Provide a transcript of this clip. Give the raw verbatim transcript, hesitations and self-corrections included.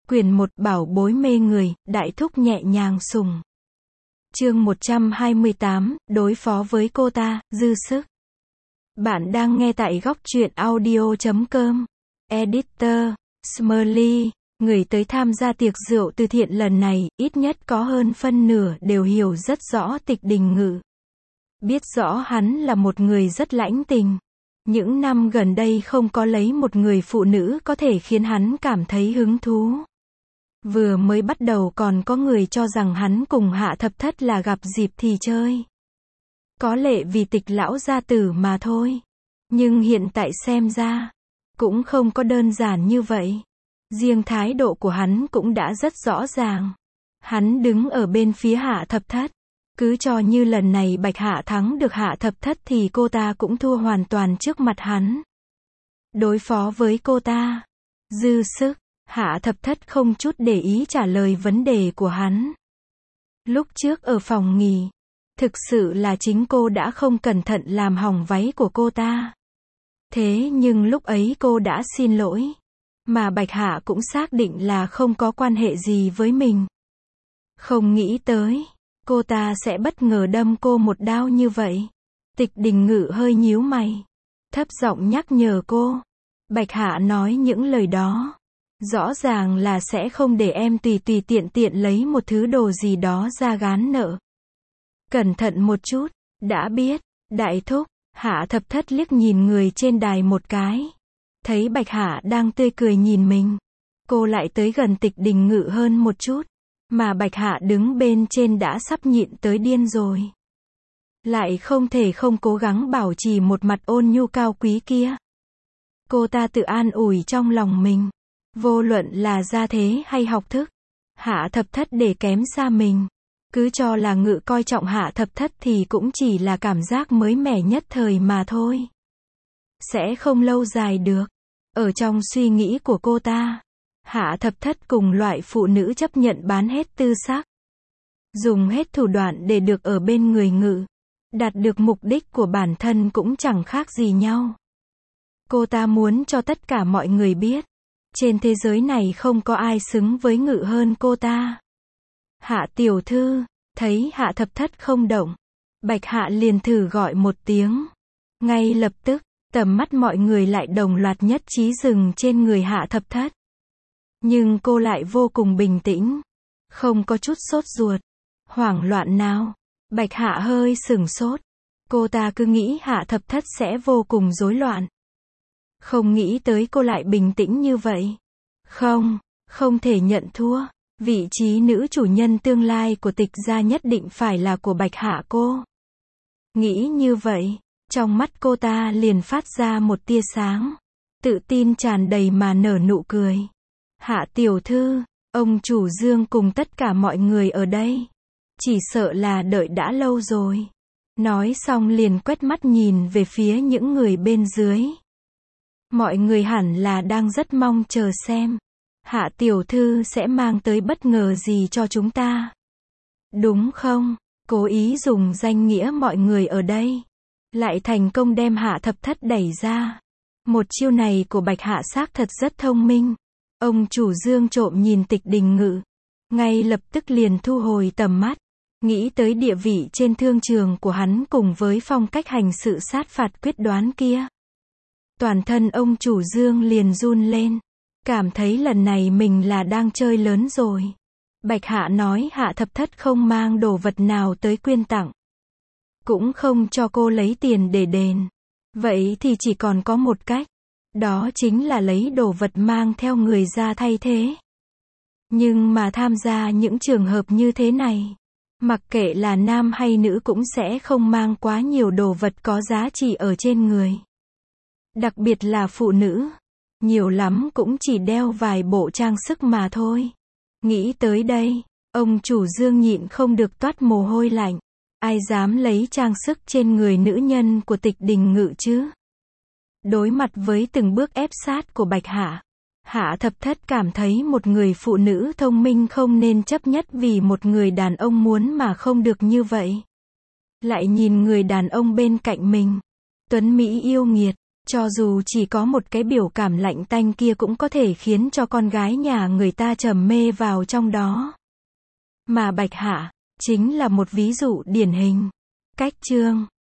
Quyển một Bảo bối mê người, đại thúc nhẹ nhàng sùng. Chương một trăm hai mươi tám, đối phó với cô ta, dư sức. Bạn đang nghe tại góc truyện audio chấm com. Editor, Smurly. Người tới tham gia tiệc rượu từ thiện lần này, ít nhất có hơn phân nửa đều hiểu rất rõ Tịch Đình Ngự. Biết rõ hắn là một người rất lãnh tình. Những năm gần đây không có lấy một người phụ nữ có thể khiến hắn cảm thấy hứng thú. Vừa mới bắt đầu còn có người cho rằng hắn cùng Hạ Thập Thất là gặp dịp thì chơi. Có lệ vì Tịch lão gia tử mà thôi. Nhưng hiện tại xem ra, cũng không có đơn giản như vậy. Riêng thái độ của hắn cũng đã rất rõ ràng. Hắn đứng ở bên phía Hạ Thập Thất. Cứ cho như lần này Bạch Hạ thắng được Hạ Thập Thất thì cô ta cũng thua hoàn toàn trước mặt hắn. Đối phó với cô ta, dư sức. Hạ Thập Thất không chút để ý trả lời vấn đề của hắn. Lúc trước ở phòng nghỉ, thực sự là chính cô đã không cẩn thận làm hỏng váy của cô ta. Thế nhưng lúc ấy cô đã xin lỗi. Mà Bạch Hạ cũng xác định là không có quan hệ gì với mình. Không nghĩ tới, cô ta sẽ bất ngờ đâm cô một đao như vậy. Tịch Đình Ngự hơi nhíu mày, thấp giọng nhắc nhở cô. Bạch Hạ nói những lời đó, rõ ràng là sẽ không để em tùy tùy tiện tiện lấy một thứ đồ gì đó ra gán nợ. Cẩn thận một chút, đã biết, đại thúc. Hạ Thập Thất liếc nhìn người trên đài một cái. Thấy Bạch Hạ đang tươi cười nhìn mình. Cô lại tới gần Tịch Đình Ngự hơn một chút. Mà Bạch Hạ đứng bên trên đã sắp nhịn tới điên rồi. Lại không thể không cố gắng bảo trì một mặt ôn nhu cao quý kia. Cô ta tự an ủi trong lòng mình. Vô luận là gia thế hay học thức, Hạ Thập Thất để kém xa mình. Cứ cho là Ngự coi trọng Hạ Thập Thất thì cũng chỉ là cảm giác mới mẻ nhất thời mà thôi. Sẽ không lâu dài được. Ở trong suy nghĩ của cô ta, Hạ Thập Thất cùng loại phụ nữ chấp nhận bán hết tư sắc. Dùng hết thủ đoạn để được ở bên người Ngự. Đạt được mục đích của bản thân cũng chẳng khác gì nhau. Cô ta muốn cho tất cả mọi người biết. Trên thế giới này không có ai xứng với Ngự hơn cô ta. Hạ tiểu thư, thấy Hạ Thập Thất không động. Bạch Hạ liền thử gọi một tiếng. Ngay lập tức, tầm mắt mọi người lại đồng loạt nhất trí dừng trên người Hạ Thập Thất. Nhưng cô lại vô cùng bình tĩnh. Không có chút sốt ruột, hoảng loạn nào. Bạch Hạ hơi sửng sốt. Cô ta cứ nghĩ Hạ Thập Thất sẽ vô cùng rối loạn. Không nghĩ tới cô lại bình tĩnh như vậy. Không, không thể nhận thua. Vị trí nữ chủ nhân tương lai của Tịch gia nhất định phải là của Bạch Hạ cô. Nghĩ như vậy, trong mắt cô ta liền phát ra một tia sáng. Tự tin tràn đầy mà nở nụ cười. Hạ tiểu thư, ông chủ Dương cùng tất cả mọi người ở đây. Chỉ sợ là đợi đã lâu rồi. Nói xong liền quét mắt nhìn về phía những người bên dưới. Mọi người hẳn là đang rất mong chờ xem. Hạ tiểu thư sẽ mang tới bất ngờ gì cho chúng ta. Đúng không? Cố ý dùng danh nghĩa mọi người ở đây. Lại thành công đem Hạ Thập Thất đẩy ra. Một chiêu này của Bạch Hạ xác thật rất thông minh. Ông chủ Dương trộm nhìn Tịch Đình Ngự. Ngay lập tức liền thu hồi tầm mắt. Nghĩ tới địa vị trên thương trường của hắn cùng với phong cách hành sự sát phạt quyết đoán kia. Toàn thân ông chủ Dương liền run lên. Cảm thấy lần này mình là đang chơi lớn rồi. Bạch Hạ nói Hạ Thập Thất không mang đồ vật nào tới quyên tặng. Cũng không cho cô lấy tiền để đền. Vậy thì chỉ còn có một cách. Đó chính là lấy đồ vật mang theo người ra thay thế. Nhưng mà tham gia những trường hợp như thế này, mặc kệ là nam hay nữ cũng sẽ không mang quá nhiều đồ vật có giá trị ở trên người. Đặc biệt là phụ nữ. Nhiều lắm cũng chỉ đeo vài bộ trang sức mà thôi. Nghĩ tới đây, ông chủ Dương nhịn không được toát mồ hôi lạnh. Ai dám lấy trang sức trên người nữ nhân của Tịch Đình Ngự chứ? Đối mặt với từng bước ép sát của Bạch Hạ, Hạ Thập Thất cảm thấy một người phụ nữ thông minh không nên chấp nhất vì một người đàn ông muốn mà không được như vậy. Lại nhìn người đàn ông bên cạnh mình, tuấn mỹ yêu nghiệt, Cho dù chỉ có một cái biểu cảm lạnh tanh kia cũng có thể khiến cho con gái nhà người ta trầm mê vào trong đó. Mà Bạch Hạ, chính là một ví dụ điển hình. Cách chương